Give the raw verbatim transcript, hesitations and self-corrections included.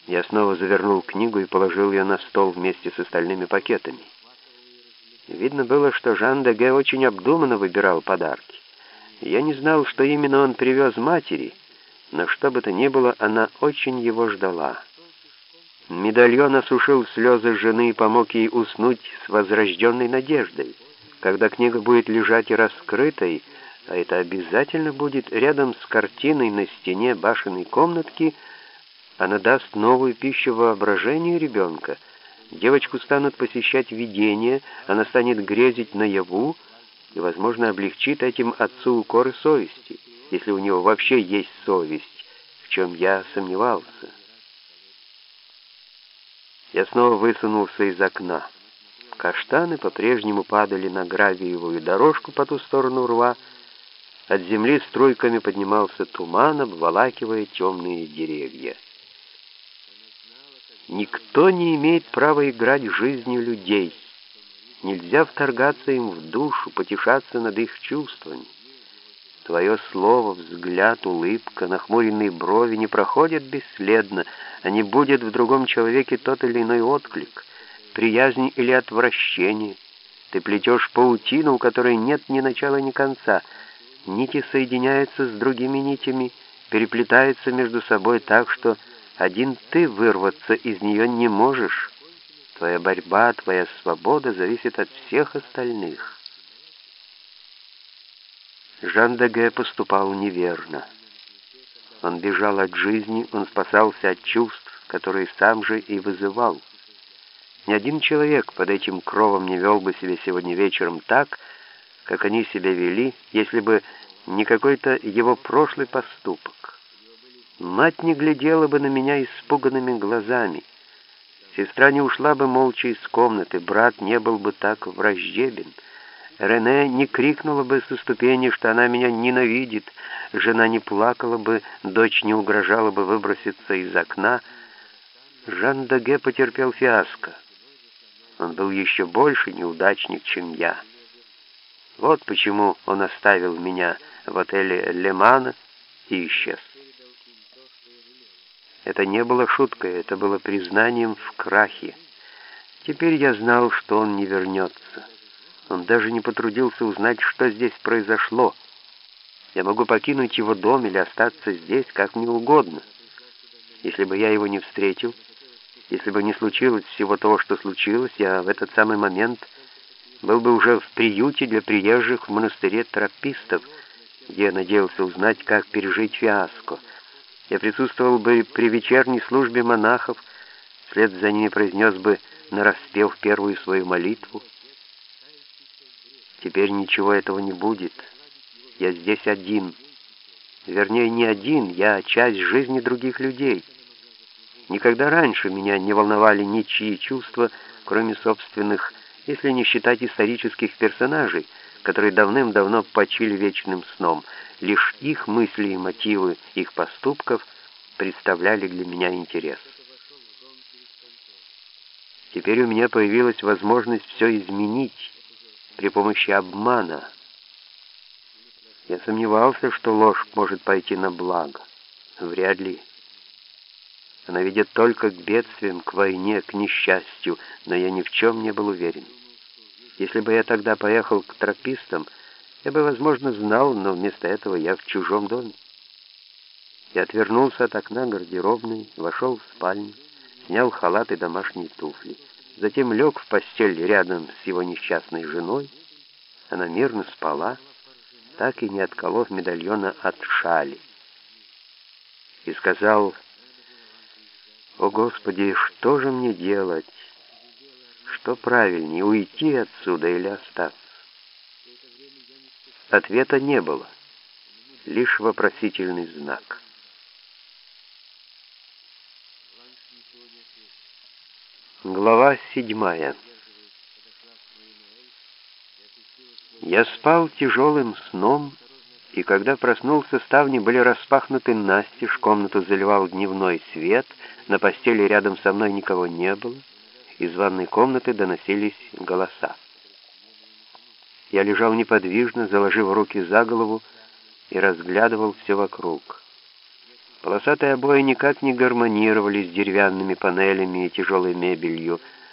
Я снова завернул книгу и положил ее на стол вместе с остальными пакетами. Видно было, что Жан де Г очень обдуманно выбирал подарки. Я не знал, что именно он привез матери, но что бы то ни было, она очень его ждала. Медальон осушил слезы жены и помог ей уснуть с возрожденной надеждой. Когда книга будет лежать и раскрытой, а это обязательно будет рядом с картиной на стене башенной комнатки, она даст новую пищу воображению ребенка. Девочку станут посещать видения, она станет грезить наяву и, возможно, облегчит этим отцу укоры совести, если у него вообще есть совесть, в чем я сомневался. Я снова высунулся из окна. Каштаны по-прежнему падали на гравиевую дорожку по ту сторону рва. От земли струйками поднимался туман, обволакивая темные деревья. Никто не имеет права играть жизнью людей. Нельзя вторгаться им в душу, потешаться над их чувствами. Твое слово, взгляд, улыбка, нахмуренные брови не проходят бесследно, а не будет в другом человеке тот или иной отклик, приязнь или отвращение. Ты плетешь паутину, у которой нет ни начала, ни конца. Нити соединяются с другими нитями, переплетаются между собой так, что один ты вырваться из нее не можешь. Твоя борьба, твоя свобода зависит от всех остальных. Жан де Г поступал неверно. Он бежал от жизни, он спасался от чувств, которые сам же и вызывал. Ни один человек под этим кровом не вел бы себя сегодня вечером так, как они себя вели, если бы не какой-то его прошлый поступок. Мать не глядела бы на меня испуганными глазами. Сестра не ушла бы молча из комнаты, брат не был бы так враждебен. Рене не крикнула бы со ступени, что она меня ненавидит, жена не плакала бы, дочь не угрожала бы выброситься из окна. Жан де Г потерпел фиаско. Он был еще больше неудачник, чем я. Вот почему он оставил меня в отеле «Лемана» и исчез. Это не было шуткой, это было признанием в крахе. Теперь я знал, что он не вернется. Он даже не потрудился узнать, что здесь произошло. Я могу покинуть его дом или остаться здесь, как мне угодно. Если бы я его не встретил, если бы не случилось всего того, что случилось, я в этот самый момент был бы уже в приюте для приезжих в монастыре тропистов, где я надеялся узнать, как пережить фиаско. Я присутствовал бы при вечерней службе монахов, вслед за ними произнес бы нараспев первую свою молитву. Теперь ничего этого не будет. Я здесь один. Вернее, не один, я часть жизни других людей. Никогда раньше меня не волновали ничьи чувства, кроме собственных, если не считать исторических персонажей, которые давным-давно почили вечным сном. Лишь их мысли и мотивы их поступков представляли для меня интерес. Теперь у меня появилась возможность все изменить при помощи обмана. Я сомневался, что ложь может пойти на благо. Вряд ли. Она ведет только к бедствиям, к войне, к несчастью, но я ни в чем не был уверен. Если бы я тогда поехал к тропистам, я бы, возможно, знал, но вместо этого я в чужом доме. Я отвернулся от окна гардеробной, вошел в спальню, снял халат и домашние туфли. Затем лег в постель рядом с его несчастной женой. Она мирно спала, так и не отколов медальона от шали. И сказал: «О, Господи, что же мне делать? Что правильнее, уйти отсюда или остаться?» Ответа не было, лишь вопросительный знак. Глава седьмая. Я спал тяжелым сном, и когда проснулся, ставни были распахнуты настежь, комнату заливал дневной свет, на постели рядом со мной никого не было, из ванной комнаты доносились голоса. Я лежал неподвижно, заложив руки за голову, и разглядывал все вокруг. Полосатые обои никак не гармонировали с деревянными панелями и тяжелой мебелью,